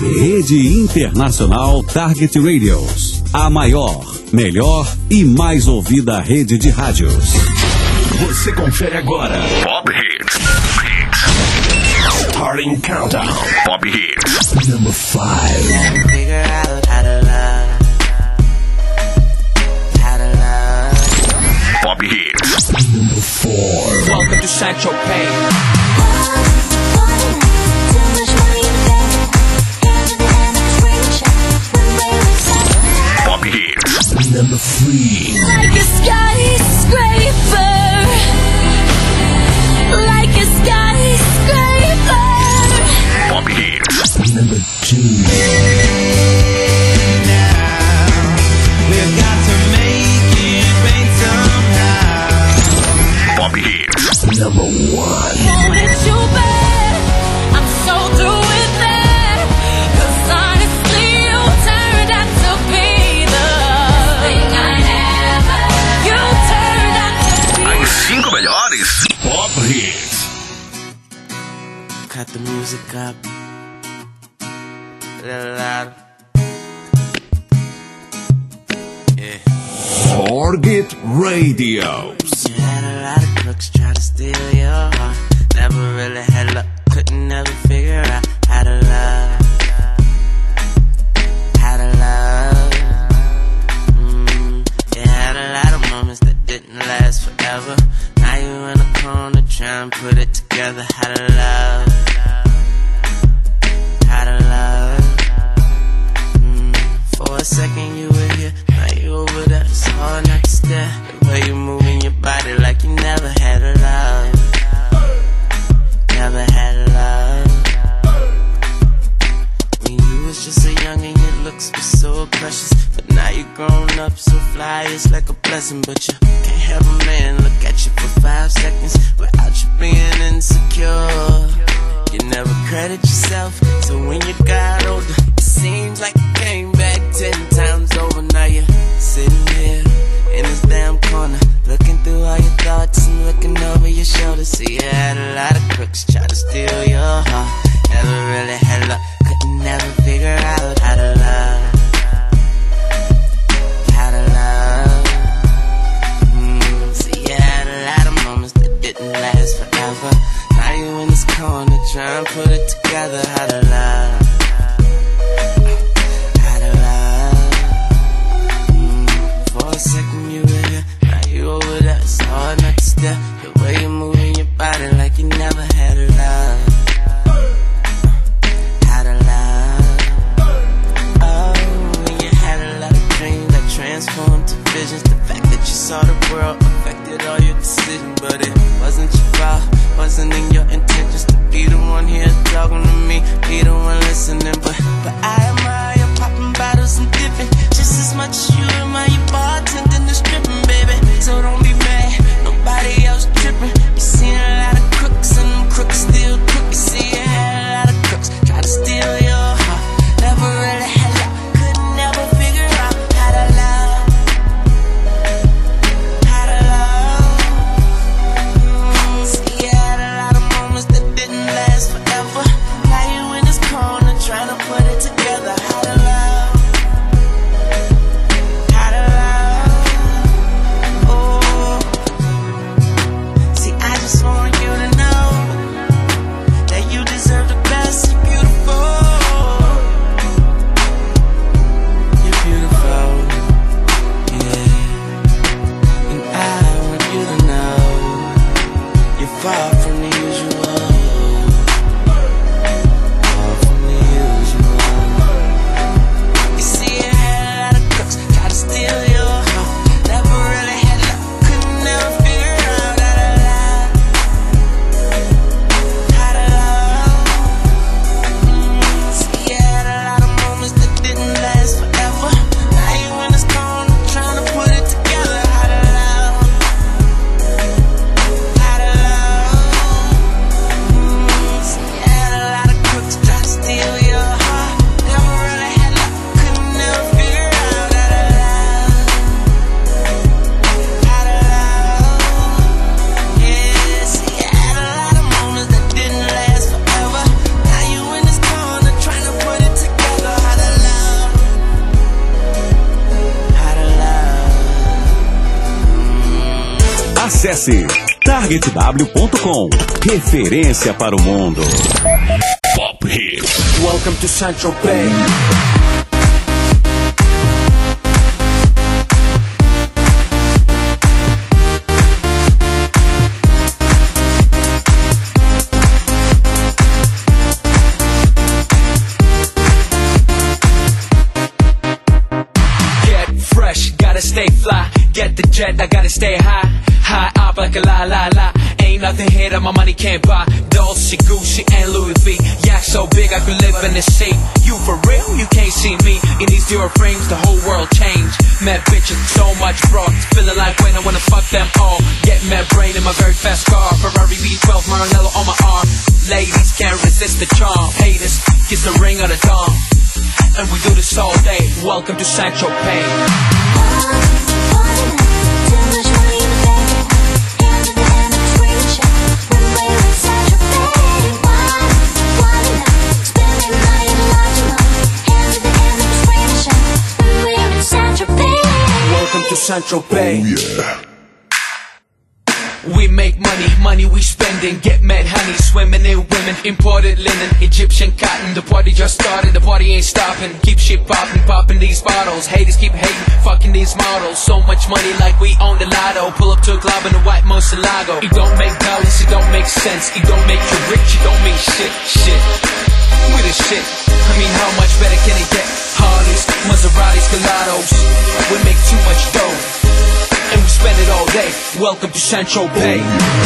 Rede Internacional Target Radios. A maior, melhor e mais ouvida rede de rádios. Você confere agora Pop Hits. Starting Countdown. Pop Hits. Number 5. Figure out how to love. How to love. Pop Hits. Number 4. Welcome to Sancho Payne. Pop Hits. Number 3. Like a skyscraper. Like a skyscraper. Pop Hits. Number 2. We've got to make it rain somehow. Pop Hits. Number 1. Want it too bad. I'm so through with that. 'Cause honestly, you turned out to be the thing I never. You turned out to be. As 5 melhores Pop Hits. Cut the music up. A little louder. Yeah. Target Radios. You had a lot of crooks try to steal your heart. Never really had luck, couldn't never figure out how to love. How to love. You had a lot of moments that didn't last forever. Now you in a corner trying to put it together. How to love. How to love. For a second you were here, now you over there. It's hard not to stare. The way you moving your body like you never had a love. Never had a love. When you was just a youngin', your looks were so precious. But now you grown up, so fly, it's like a blessing. But you can't have a man look at you for 5 seconds without you being insecure. You never credit yourself, so when you got older, it seems like you came back 10 times over. Now you're sitting here in this damn corner, looking through all your thoughts and looking over your shoulder. See, you had a lot of crooks try to steal your heart. Never really had luck, couldn't never figure out how to love. How to love. See, you had a lot of moments that didn't last forever. Now you in this corner trying to put it together. How to love. How to love. For a second you were here, now you over there. It's hard not to stare. The way you're moving your body like you never had a love. How to love. Oh, when you had a lot of dreams that transformed to visions. The fact that you saw the world affected all your decisions. But it wasn't your fault, wasn't in your intentions to be the one here talking to me. Be the one Acesse targetw.com. Referência para o mundo. Pop Hits. Welcome to Central Bay. Stay fly, get the jet, I gotta stay high. High up like a la la la. Ain't nothing here that my money can't buy. Dolce, Gucci, and Louis V. Yak so big I could live in the sea. You for real? You can't see me. In these zero frames, the whole world changed. Mad bitches, so much broad. Feeling like when I wanna fuck them all. Get mad brain in my very fast car. Ferrari V12, Maranello on my arm. Ladies can't resist the charm. Haters, kiss the ring of the dawn. And we do this all day. Welcome to Central Bay. Welcome to Central Bay. Oh, yeah. We make money, money we spending. Get mad honey, swimming in women. Imported linen, Egyptian cotton. The party just started, the party ain't stopping. Keep shit popping, popping these bottles. Haters keep hating, fucking these models. So much money like we own the lotto. Pull up to a club in a white Murcielago. It don't make dollars, it don't make sense. It don't make you rich, it don't mean shit, shit. We the shit, I mean how much better can it get? Harleys, Maseratis, Gelatos. We make too much dough and we spend it all day. Welcome to Central Bay.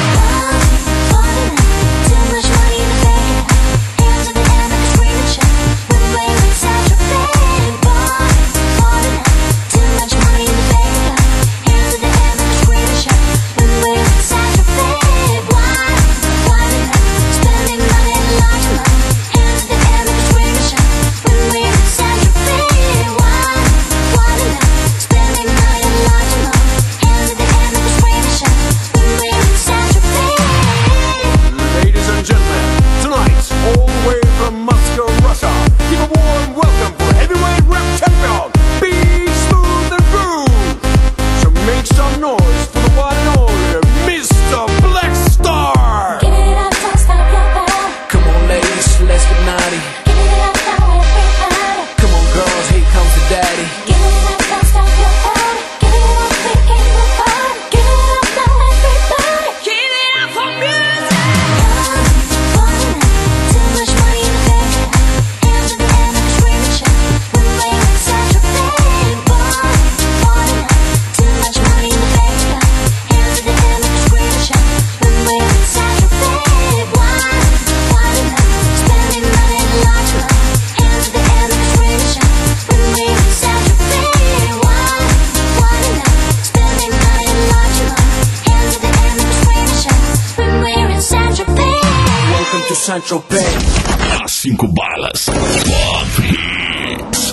Central Bay. As 5 balas. Pop Hits.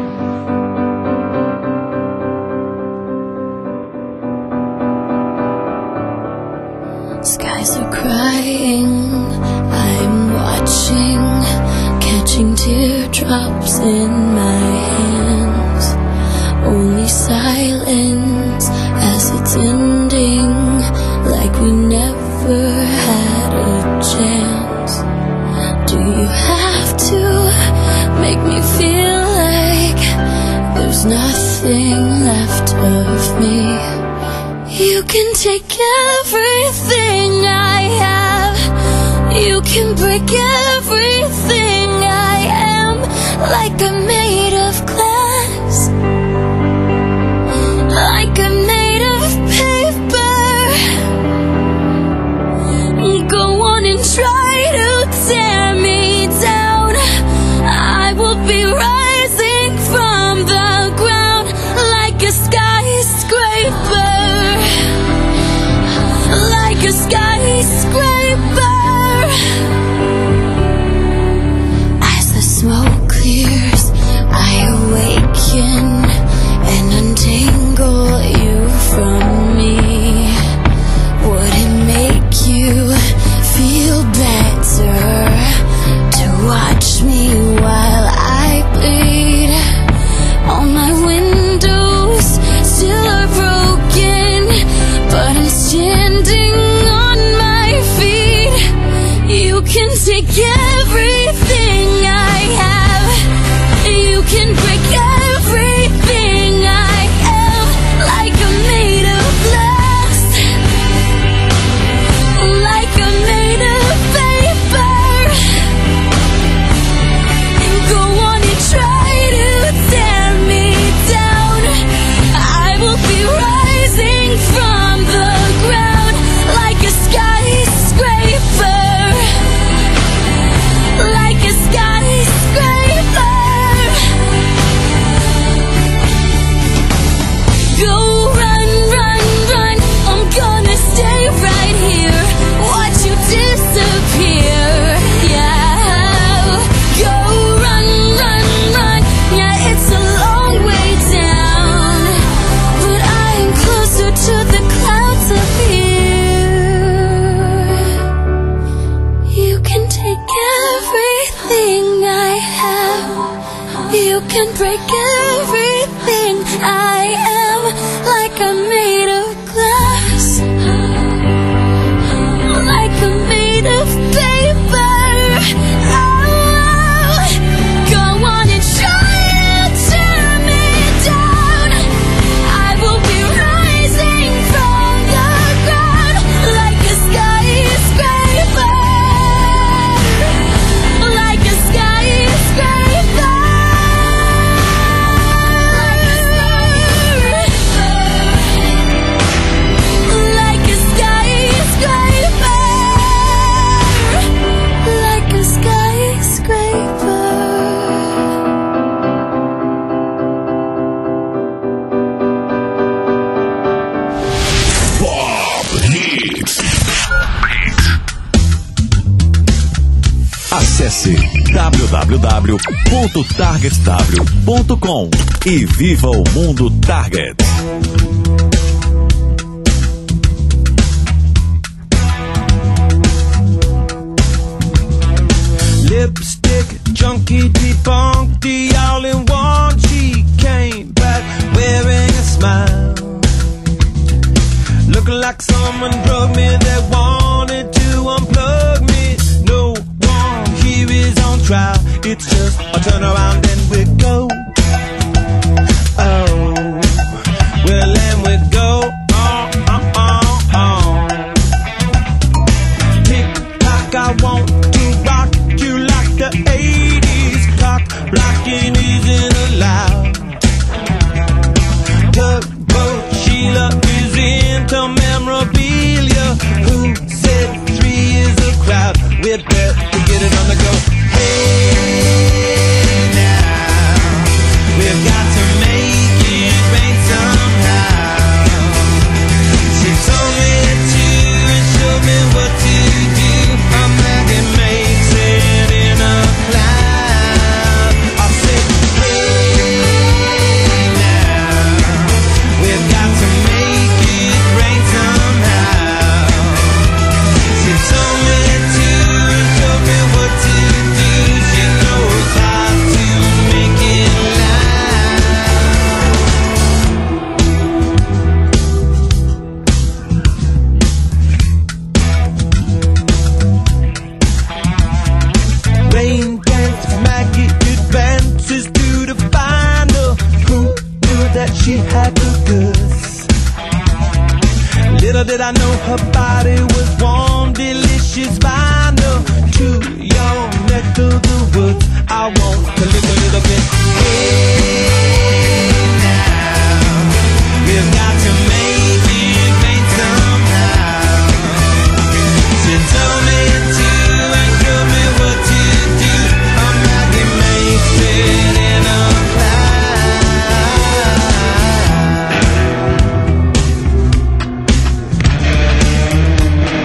Skies are crying, I'm watching, catching teardrops in my hands. Only silence as it's ending, like we never had a chance. Do you have to make me feel like there's nothing left of me? You can take everything I have. You can break everything I am. Like I'm made of glass, like I'm made of paper. Go on and try to tear me down. I will be rising from the ground like a skyscraper. Like a skyscraper. As the smoke clears, I can take everything I have. You can break everything I am. Like I'm made of glass, like I'm made of paper. And go on and try to tear me down. I will be rising from the ground like a skyscraper, like a skyscraper. Go run, run, run, I'm gonna stay right here, watch you disappear, yeah. Go run, run, run, yeah, it's a long way down, but I am closer to the clouds up here. You can take everything I have. You can break everything I am. Like I'm made of glass, like I'm made of paper. Oh, go on and try to tear me down. I will be rising from the ground like a skyscraper, like a skyscraper, like a skyscraper, like a skyscraper. Pop Hits. Acesse www.targetw.com e viva o mundo Target. Lipstick junkie debunked the all in one. She came back wearing a smile, looking like someone drugged me that wanted to unplug me. No one here is on trial, it's just a turn around and we go. Oh, well, and we go. Tick tock, I want to rock you like the 80s. Cock blocking isn't allowed. Tugboat Sheila is into memorabilia. Who said 3 is a crowd? We're there to get it on the go. Hey now, we've got to make it rain somehow. She told me to and showed me what to do. A magnet makes it in a cloud. I said, hey now, we've got to make it rain somehow. She told me to and showed me what to do. She knows how to make it Rain dance, Maggie advances to the final. Who knew that she had the goods? Little did I know her body was warm, delicious vinyl. To your neck of the woods, I want to live a little bit. Hey now, we've got to make it rain somehow. She told me to and showed me what to do. A magnet makes it in a cloud.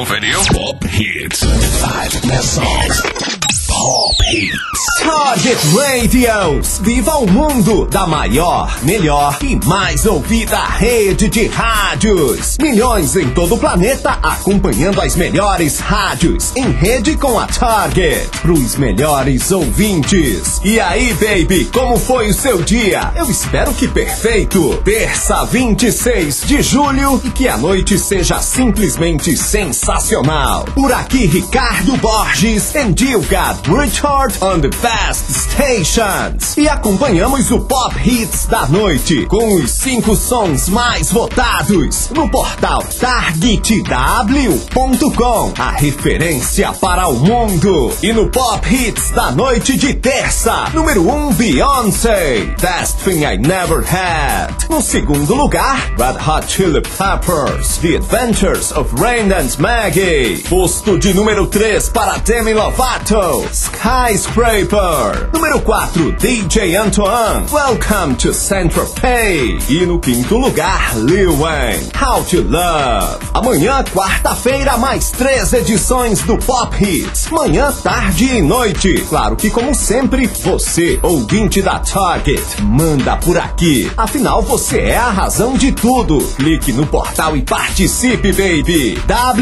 conferiu? Pop Hits. 5 best songs. Pop Hits. Target Radios. Viva o mundo da maior, melhor e mais ouvida rede de rádios. Milhões em todo o planeta acompanhando as melhores rádios em rede com a Target. Pros melhores ouvintes. E aí, baby, como foi o seu dia? Eu espero que perfeito. Terça, 26 de julho e que a noite seja simplesmente sensacional. Por aqui, Ricardo Borges and you got Richard on the Best Stations. E acompanhamos o Pop Hits da noite com os 5 sons mais votados no portal targetw.com, a referência para o mundo. E no Pop Hits da noite de terça, número 1, Beyoncé, Best Thing I Never Had. No segundo lugar, Red Hot Chili Peppers, The Adventures of Rain and Maggie. Posto de número 3 para Demi Lovato, Skyscraper. Número 4, DJ Antoine, Welcome to Saint-Tropez. E no quinto lugar, Lil Wayne, How to Love. Amanhã, quarta-feira, mais 3 edições do Pop Hits. Manhã, tarde e noite. Claro que, como sempre, você, ouvinte da Target, manda por aqui. Afinal, você é a razão de tudo. Clique no portal e participe, baby.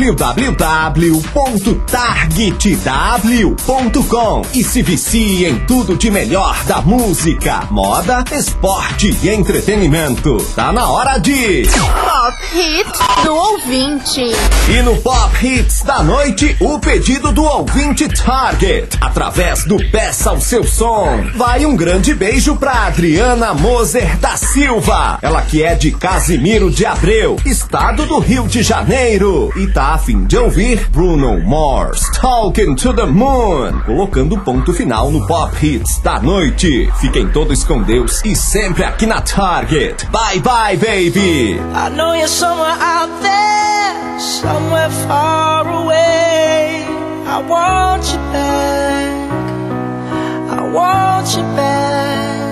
www.targetw.com e se vicie em tudo de melhor da música, moda, esporte e entretenimento. Tá na hora de Pop Hits do ouvinte. E no Pop Hits da noite, o pedido do ouvinte Target, através do Peça o Seu Som. Vai um grande beijo pra Adriana Moser da Silva, ela que é de Casimiro de Abreu, estado do Rio de Janeiro, e tá a fim de ouvir Bruno Mars, Talking to the Moon, colocando ponto final no Pop Hits da noite. Fiquem todos com Deus e sempre aqui na Target. Bye bye, baby. I know you're somewhere out there, somewhere far away. I want you back, I want you back.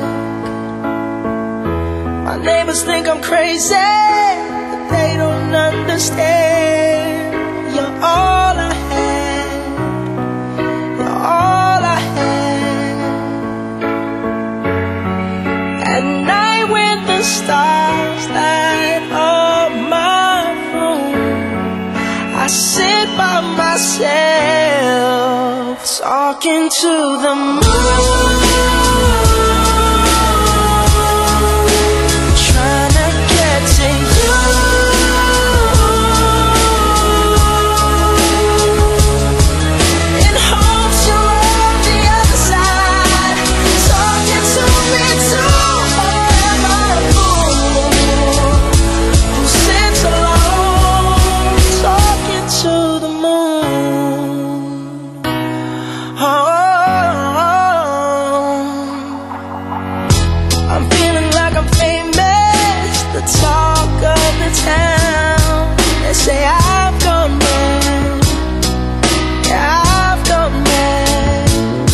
My neighbors think I'm crazy, but they don't understand. You're all I had, you're all I had. At night when the stars light up my room, I sit by myself, talking to the moon, trying to get to you, in hopes you're on the other side, talking to me too. Am I a fool who sits alone, talking to the moon? Oh, I'm feeling like I'm famous, the talk of the town. They say I've gone mad, yeah, I've gone mad,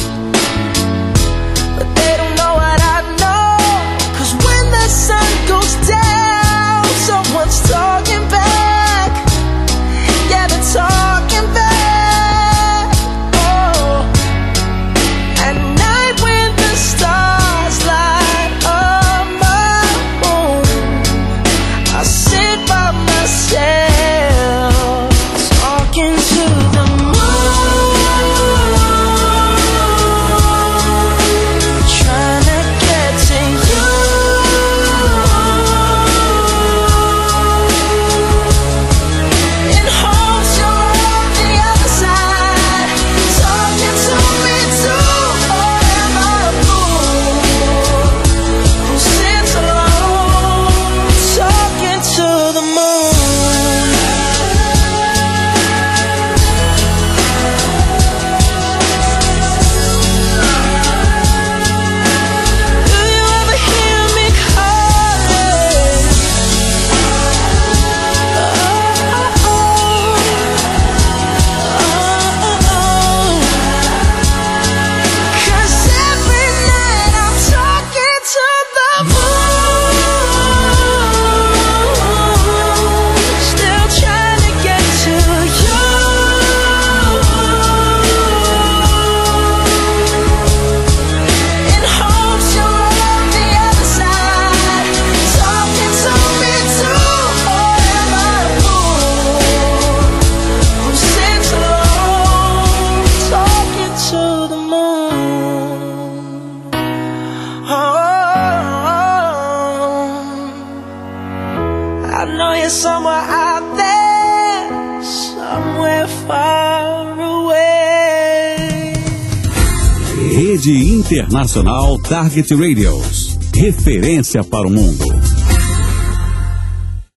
but they don't know what I know. 'Cause when the sun goes down, someone's talking back, yeah, they're talking back. Oh, at night when the stars light up my room, I sit by myself, talking to the moon, trying to get to you, in hopes you're on the other side, talking to me too. Or am I a fool who sits alone, talking to the moon? somewhere out there, somewhere far away. Rede Internacional Target Radios. Referência para o mundo.